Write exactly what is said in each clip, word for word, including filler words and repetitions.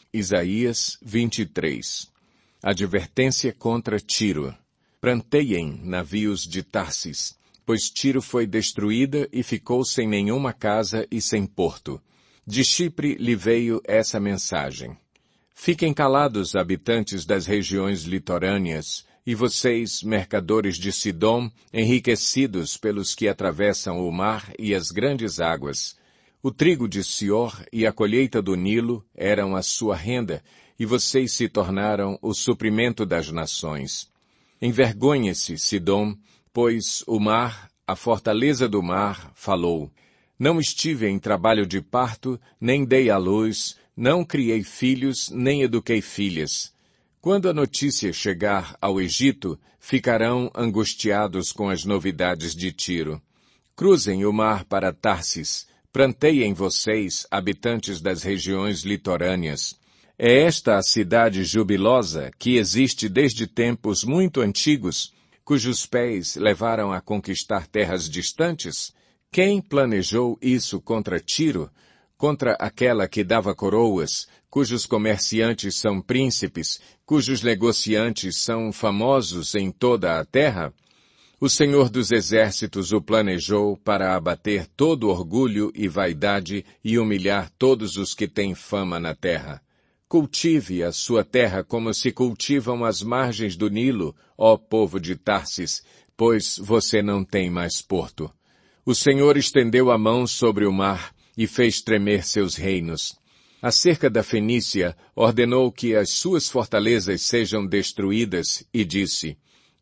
Isaías vinte e três. Advertência contra Tiro. Pranteiem, navios de Tarsis, pois Tiro foi destruída e ficou sem nenhuma casa e sem porto. De Chipre lhe veio essa mensagem. Fiquem calados, habitantes das regiões litorâneas, e vocês, mercadores de Sidom, enriquecidos pelos que atravessam o mar e as grandes águas. O trigo de Sior e a colheita do Nilo eram a sua renda, e vocês se tornaram o suprimento das nações. Envergonhe-se, Sidom, pois o mar, a fortaleza do mar, falou. Não estive em trabalho de parto, nem dei à luz, não criei filhos, nem eduquei filhas. Quando a notícia chegar ao Egito, ficarão angustiados com as novidades de Tiro. Cruzem o mar para Tarsis, pranteiem vocês, habitantes das regiões litorâneas. É esta a cidade jubilosa que existe desde tempos muito antigos, cujos pés levaram a conquistar terras distantes? Quem planejou isso contra Tiro, contra aquela que dava coroas, cujos comerciantes são príncipes, cujos negociantes são famosos em toda a terra? O Senhor dos Exércitos o planejou para abater todo orgulho e vaidade e humilhar todos os que têm fama na terra. Cultive a sua terra como se cultivam as margens do Nilo, ó povo de Tarsis, pois você não tem mais porto. O Senhor estendeu a mão sobre o mar e fez tremer seus reinos. Acerca da Fenícia, ordenou que as suas fortalezas sejam destruídas e disse,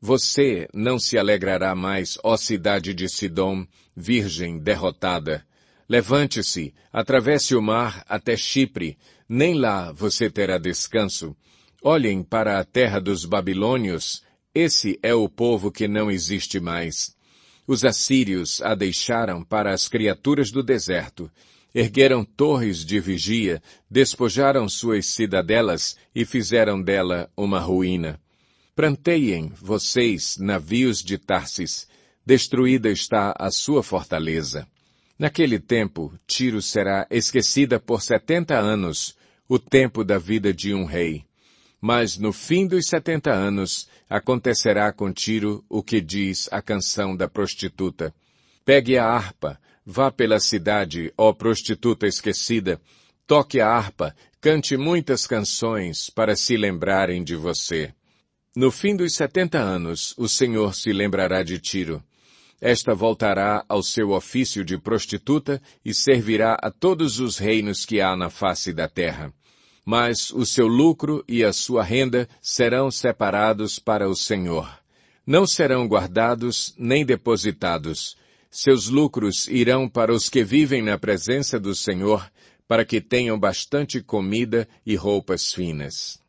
você não se alegrará mais, ó cidade de Sidom, virgem derrotada. Levante-se, atravesse o mar até Chipre, nem lá você terá descanso. Olhem para a terra dos babilônios, esse é o povo que não existe mais. Os assírios a deixaram para as criaturas do deserto. Ergueram torres de vigia, despojaram suas cidadelas e fizeram dela uma ruína. Pranteiem, vocês, navios de Tarsis, destruída está a sua fortaleza. Naquele tempo, Tiro será esquecida por setenta anos, o tempo da vida de um rei. Mas no fim dos setenta anos, acontecerá com Tiro o que diz a canção da prostituta. Pegue a harpa, vá pela cidade, ó prostituta esquecida, toque a harpa, cante muitas canções para se lembrarem de você. No fim dos setenta anos, o Senhor se lembrará de Tiro. Esta voltará ao seu ofício de prostituta e servirá a todos os reinos que há na face da terra. Mas o seu lucro e a sua renda serão separados para o Senhor. Não serão guardados nem depositados. Seus lucros irão para os que vivem na presença do Senhor, para que tenham bastante comida e roupas finas.